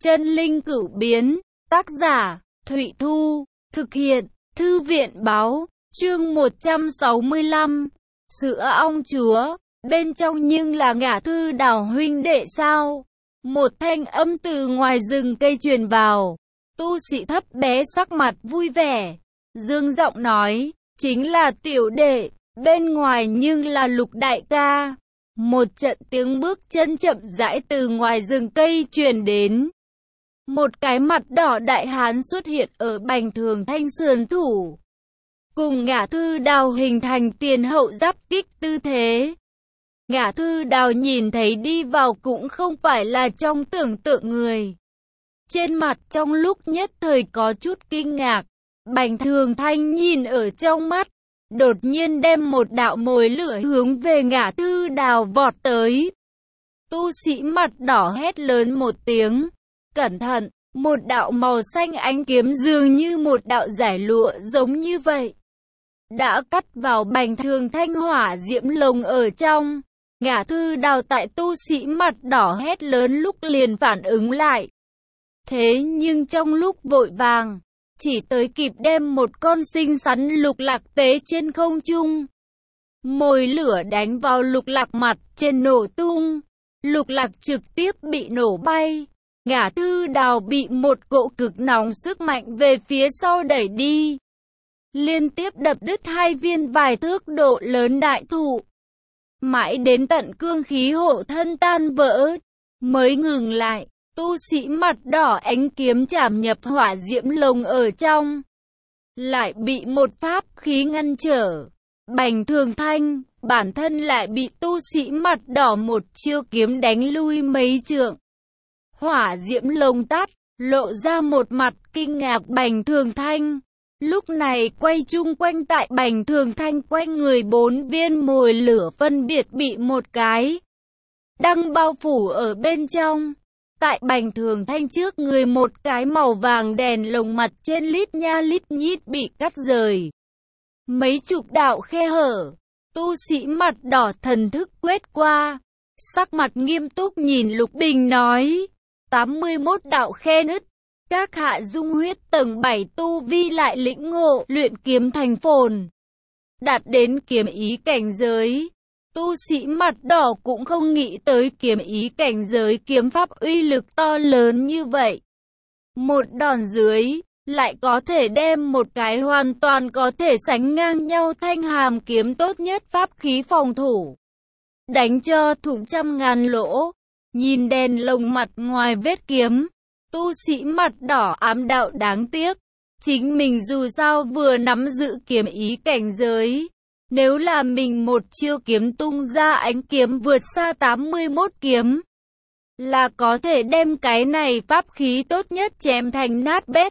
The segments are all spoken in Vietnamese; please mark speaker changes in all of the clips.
Speaker 1: Chân linh cửu biến, tác giả, Thụy Thu, thực hiện, Thư viện báo, chương 165, sữa ong chúa, bên trong nhưng là Ngả Thư Đào huynh đệ sao? Một thanh âm từ ngoài rừng cây truyền vào, tu sĩ thấp bé sắc mặt vui vẻ, dương giọng nói, chính là tiểu đệ, bên ngoài nhưng là Lục đại ca. Một trận tiếng bước chân chậm rãi từ ngoài rừng cây truyền đến. Một cái mặt đỏ đại hán xuất hiện ở Bành Thường Thanh sườn thủ, cùng Ngả Thư Đào hình thành tiền hậu giáp kích tư thế. Ngả Thư Đào nhìn thấy đi vào cũng không phải là trong tưởng tượng người. Trên mặt trong lúc nhất thời có chút kinh ngạc, Bành Thường Thanh nhìn ở trong mắt, đột nhiên đem một đạo mồi lửa hướng về Ngả Thư Đào vọt tới. Tu sĩ mặt đỏ hét lớn một tiếng, cẩn thận, một đạo màu xanh ánh kiếm dường như một đạo giải lụa giống như vậy, đã cắt vào Bành Thường Thanh hỏa diễm lồng ở trong. Ngả Thư Đào tại tu sĩ mặt đỏ hét lớn lúc liền phản ứng lại. Thế nhưng trong lúc vội vàng, chỉ tới kịp đem một con xinh xắn lục lạc tế trên không trung. Mồi lửa đánh vào lục lạc mặt trên nổ tung. Lục lạc trực tiếp bị nổ bay. Ngả Thư Đào bị một cỗ cực nóng sức mạnh về phía sau đẩy đi, liên tiếp đập đứt hai viên vài thước độ lớn đại thụ. Mãi đến tận cương khí hộ thân tan vỡ, mới ngừng lại. Tu sĩ mặt đỏ ánh kiếm chạm nhập hỏa diễm lồng ở trong, lại bị một pháp khí ngăn trở. Bành Thường Thanh, bản thân lại bị tu sĩ mặt đỏ một chiêu kiếm đánh lui mấy trượng. Hỏa diễm lồng tắt, lộ ra một mặt kinh ngạc Bành Thường Thanh. Lúc này quay chung quanh tại Bành Thường Thanh quanh người 4 viên mồi lửa phân biệt bị một cái đăng bao phủ ở bên trong. Tại Bành Thường Thanh trước người một cái màu vàng đèn lồng mặt trên lít nha lít nhít bị cắt rời. Mấy chục đạo khe hở, tu sĩ mặt đỏ thần thức quét qua, sắc mặt nghiêm túc nhìn Lục Bình nói, 81 đạo khe nứt. Các hạ dung huyết tầng 7 tu vi lại lĩnh ngộ luyện kiếm thành phồn, đạt đến kiếm ý cảnh giới. Tu sĩ mặt đỏ cũng không nghĩ tới kiếm ý cảnh giới kiếm pháp uy lực to lớn như vậy. Một đòn dưới, lại có thể đem một cái hoàn toàn có thể sánh ngang nhau thanh hàm kiếm tốt nhất pháp khí phòng thủ, đánh cho thủng trăm ngàn lỗ. Nhìn đèn lồng mặt ngoài vết kiếm, tu sĩ mặt đỏ ám đạo đáng tiếc. Chính mình dù sao vừa nắm giữ kiếm ý cảnh giới. Nếu là mình một chiêu kiếm tung ra ánh kiếm vượt xa 81 kiếm, là có thể đem cái này pháp khí tốt nhất chém thành nát bét.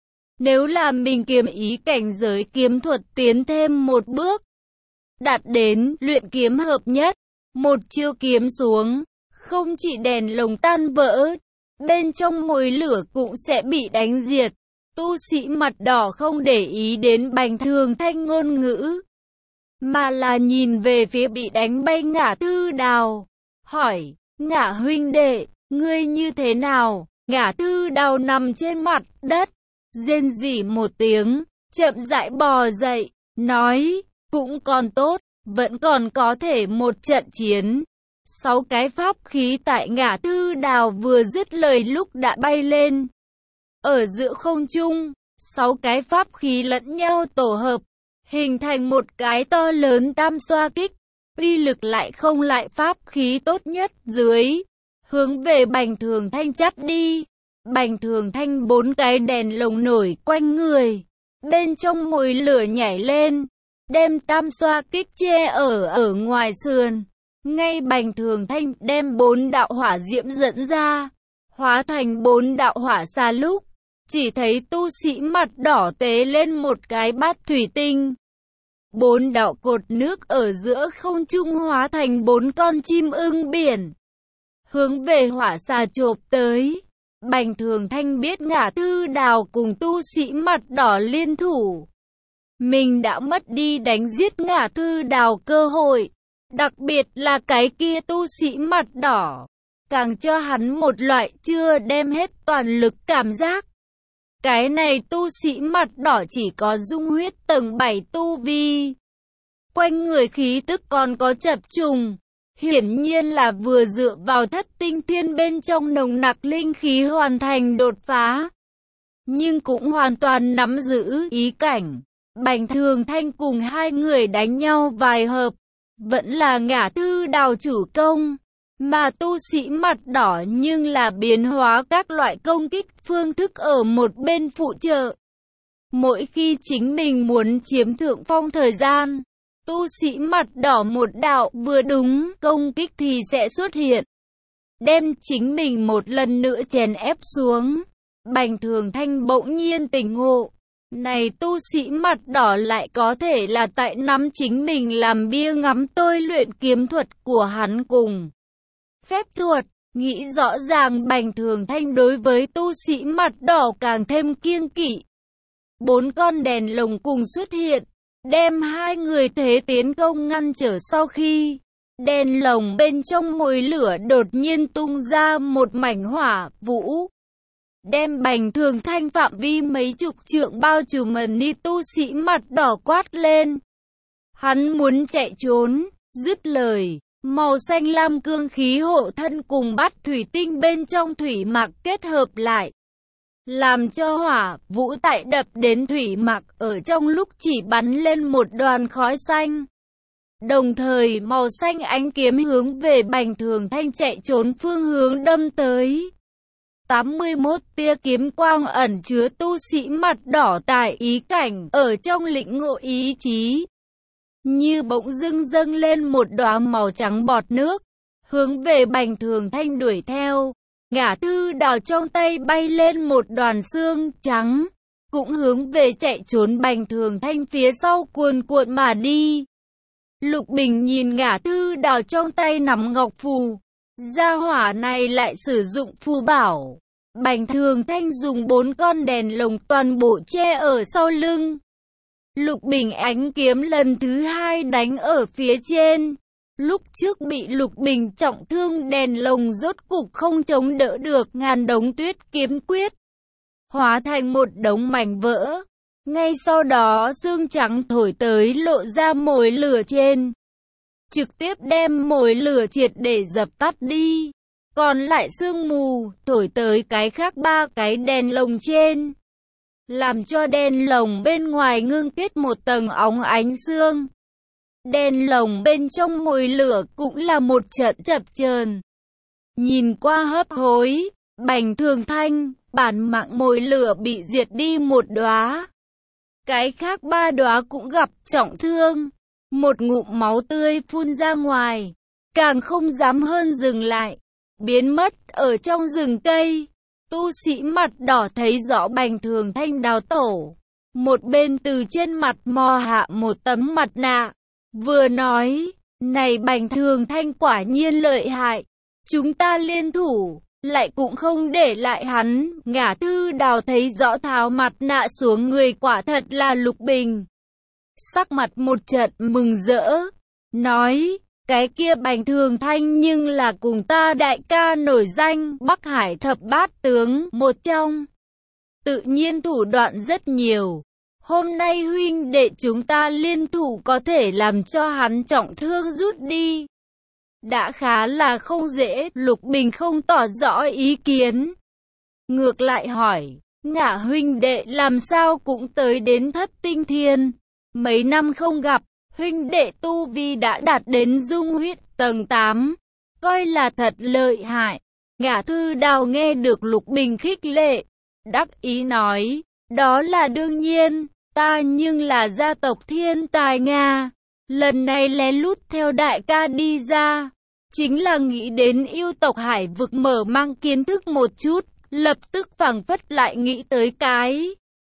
Speaker 1: Nếu là mình kiếm ý cảnh giới kiếm thuật tiến thêm một bước, đạt đến luyện kiếm hợp nhất, một chiêu kiếm xuống, không chỉ đèn lồng tan vỡ, bên trong mồi lửa cũng sẽ bị đánh diệt. Tu sĩ mặt đỏ không để ý đến Bành Thường Thanh ngôn ngữ, mà là nhìn về phía bị đánh bay Ngả Thư Đào, hỏi, Ngả huynh đệ, ngươi như thế nào? Ngả Thư Đào nằm trên mặt đất, rên rỉ một tiếng, chậm rãi bò dậy, nói, cũng còn tốt, vẫn còn có thể một trận chiến. 6 cái pháp khí tại Ngả Thư Đào vừa dứt lời lúc đã bay lên. Ở giữa không trung, 6 cái pháp khí lẫn nhau tổ hợp, hình thành một cái to lớn tam xoa kích, uy lực lại không lại pháp khí tốt nhất dưới, hướng về Bành Thường Thanh chắp đi. Bành Thường Thanh 4 cái đèn lồng nổi quanh người, bên trong mồi lửa nhảy lên, đem tam xoa kích che ở ngoài sườn. Ngay Bành Thường Thanh đem 4 đạo hỏa diễm dẫn ra, hóa thành 4 đạo hỏa xà lúc, chỉ thấy tu sĩ mặt đỏ tế lên một cái bát thủy tinh. 4 đạo cột nước ở giữa không trung hóa thành 4 con chim ưng biển, hướng về hỏa xà chộp tới. Bành Thường Thanh biết Ngả Thư Đào cùng tu sĩ mặt đỏ liên thủ, mình đã mất đi đánh giết Ngả Thư Đào cơ hội, đặc biệt là cái kia tu sĩ mặt đỏ. càng cho hắn một loại chưa đem hết toàn lực cảm giác. Cái này tu sĩ mặt đỏ chỉ có dung huyết tầng 7 tu vi. Quanh người khí tức còn có chập trùng. Hiển nhiên là vừa dựa vào thất tinh thiên bên trong nồng nặc linh khí hoàn thành đột phá. Nhưng cũng hoàn toàn nắm giữ ý cảnh. Bành Thường Thanh cùng hai người đánh nhau vài hợp. Vẫn là Ngả Tư Đào chủ công. Mà tu sĩ mặt đỏ nhưng là biến hóa các loại công kích phương thức ở một bên phụ trợ. Mỗi khi chính mình muốn chiếm thượng phong thời gian, tu sĩ mặt đỏ một đạo vừa đúng công kích thì sẽ xuất hiện. Đem chính mình một lần nữa chèn ép xuống. Bành Thường Thanh bỗng nhiên tỉnh ngộ. Này tu sĩ mặt đỏ lại có thể là tại nắm chính mình làm bia ngắm tôi luyện kiếm thuật của hắn cùng phép thuật. Nghĩ rõ ràng Bành Thường Thanh đối với tu sĩ mặt đỏ càng thêm kiêng kỵ. 4 con đèn lồng cùng xuất hiện, đem hai người thế tiến công ngăn trở sau khi đèn lồng bên trong mồi lửa đột nhiên tung ra một mảnh hỏa vũ. Đem Bành Thường Thanh phạm vi mấy chục trượng bao trùm ni tu sĩ mặt đỏ quát lên. Hắn muốn chạy trốn, dứt lời. Màu xanh lam cương khí hộ thân cùng bát thủy tinh bên trong thủy mạc kết hợp lại. Làm cho hỏa vũ tại đập đến thủy mạc ở trong lúc chỉ bắn lên một đoàn khói xanh. Đồng thời màu xanh ánh kiếm hướng về Bành Thường Thanh chạy trốn phương hướng đâm tới. 81 tia kiếm quang ẩn chứa tu sĩ mặt đỏ tại ý cảnh ở trong lĩnh ngộ ý chí. Như bỗng dưng dâng lên một đóa màu trắng bọt nước, hướng về Bành Thường Thanh đuổi theo. Ngả Tư Đào trong tay bay lên một đoàn xương trắng, cũng hướng về chạy trốn Bành Thường Thanh phía sau cuồn cuộn mà đi. Lục Bình nhìn Ngả Tư Đào trong tay nắm ngọc phù, gia hỏa này lại sử dụng phù bảo. Bành Thường Thanh dùng 4 con đèn lồng toàn bộ che ở sau lưng. Lục Bình ánh kiếm lần thứ 2 đánh ở phía trên. Lúc trước bị Lục Bình trọng thương đèn lồng rốt cục không chống đỡ được ngàn đống tuyết kiếm quyết. Hóa thành một đống mảnh vỡ. Ngay sau đó sương trắng thổi tới lộ ra mồi lửa trên. Trực tiếp đem mồi lửa triệt để dập tắt đi. Còn lại sương mù thổi tới cái khác 3 cái đèn lồng trên. Làm cho đèn lồng bên ngoài ngưng kết một tầng óng ánh sương. Đèn lồng bên trong mồi lửa cũng là một trận chập chờn. Nhìn qua hấp hối, Bành Thường Thanh, bản mạng mồi lửa bị diệt đi một đóa. Cái khác 3 đóa cũng gặp trọng thương. Một ngụm máu tươi phun ra ngoài, càng không dám hơn dừng lại, biến mất ở trong rừng cây. Tu sĩ mặt đỏ thấy rõ Bành Thường Thanh đào tổ. Một bên từ trên mặt mò hạ một tấm mặt nạ. Vừa nói, này Bành Thường Thanh quả nhiên lợi hại. Chúng ta liên thủ, lại cũng không để lại hắn. Ngả Tư Đào thấy rõ tháo mặt nạ xuống người quả thật là Lục Bình. Sắc mặt một trận mừng rỡ. Nói, cái kia Bành Thường Thanh nhưng là cùng ta đại ca nổi danh Bắc Hải thập bát tướng một trong. Tự nhiên thủ đoạn rất nhiều. Hôm nay huynh đệ chúng ta liên thủ có thể làm cho hắn trọng thương rút đi. Đã khá là không dễ. Lục Bình không tỏ rõ ý kiến. Ngược lại hỏi, Ngả huynh đệ làm sao cũng tới đến Thất Tinh Thiên. Mấy năm không gặp, huynh đệ tu vi đã đạt đến dung huyết tầng 8. Coi là thật lợi hại. Ngả Tư Đào nghe được Lục Bình khích lệ. Đắc ý nói, đó là đương nhiên. Ta nhưng là gia tộc thiên tài Nga. Lần này lén lút theo đại ca đi ra. Chính là nghĩ đến yêu tộc hải vực mở mang kiến thức một chút. Lập tức phảng phất lại nghĩ tới cái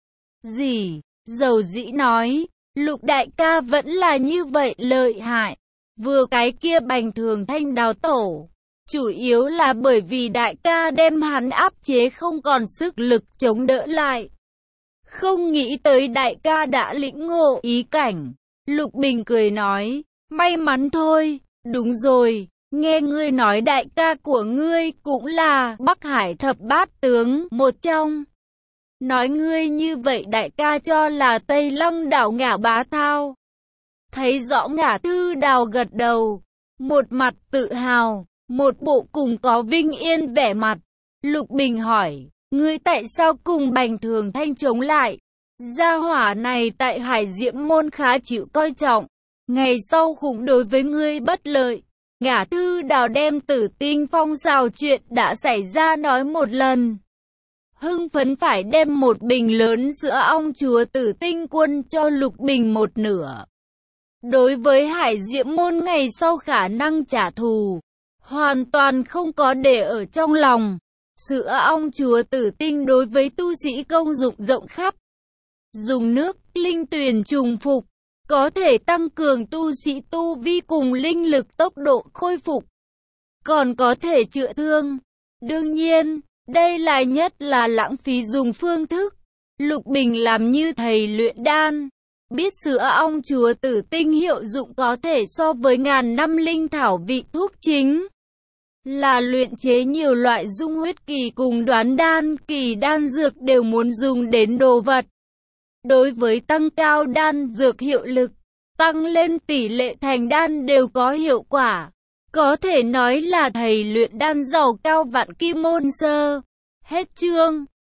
Speaker 1: gì. Dầu dĩ nói, Lục đại ca vẫn là như vậy lợi hại. Vừa cái kia Bành Thường Thanh đào tổ. Chủ yếu là bởi vì đại ca đem hắn áp chế không còn sức lực chống đỡ lại. Không nghĩ tới đại ca đã lĩnh ngộ ý cảnh. Lục Bình cười nói, may mắn thôi. Đúng rồi, Nghe ngươi nói đại ca của ngươi cũng là Bắc Hải thập bát tướng một trong. Nói ngươi như vậy đại ca cho là Tây Long đảo Ngả Bá Thao. Thấy rõ Ngả Tư Đào gật đầu, một mặt tự hào, một bộ cùng có vinh yên vẻ mặt. Lục Bình hỏi, ngươi tại sao cùng Bành Thường Thanh chống lại? Gia hỏa này tại Hải Diễm Môn khá chịu coi trọng, ngày sau khủng đối với ngươi bất lợi. Ngả Tư Đào đem Tử Tinh Phong xào chuyện đã xảy ra nói một lần. Hưng phấn phải đem một bình lớn sữa ong chúa Tử Tinh Quân cho Lục Bình một nửa. Đối với Hải Diễm Môn ngày sau khả năng trả thù, hoàn toàn không có để ở trong lòng. Sữa ong chúa Tử Tinh đối với tu sĩ công dụng rộng khắp. Dùng nước, linh tuyền trùng phục, có thể tăng cường tu sĩ tu vi cùng linh lực tốc độ khôi phục. Còn có thể chữa thương. Đương nhiên, đây là nhất là lãng phí dùng phương thức. Lục Bình làm như thầy luyện đan. Biết sữa ong chúa Tử Tinh hiệu dụng có thể so với ngàn năm linh thảo vị thuốc chính. Là luyện chế nhiều loại dung huyết kỳ cùng đoán đan kỳ đan dược đều muốn dùng đến đồ vật. Đối với tăng cao đan dược hiệu lực, tăng lên tỷ lệ thành đan đều có hiệu quả. Có thể nói là thầy luyện đan giàu cao vạn kim môn sơ. Hết chương.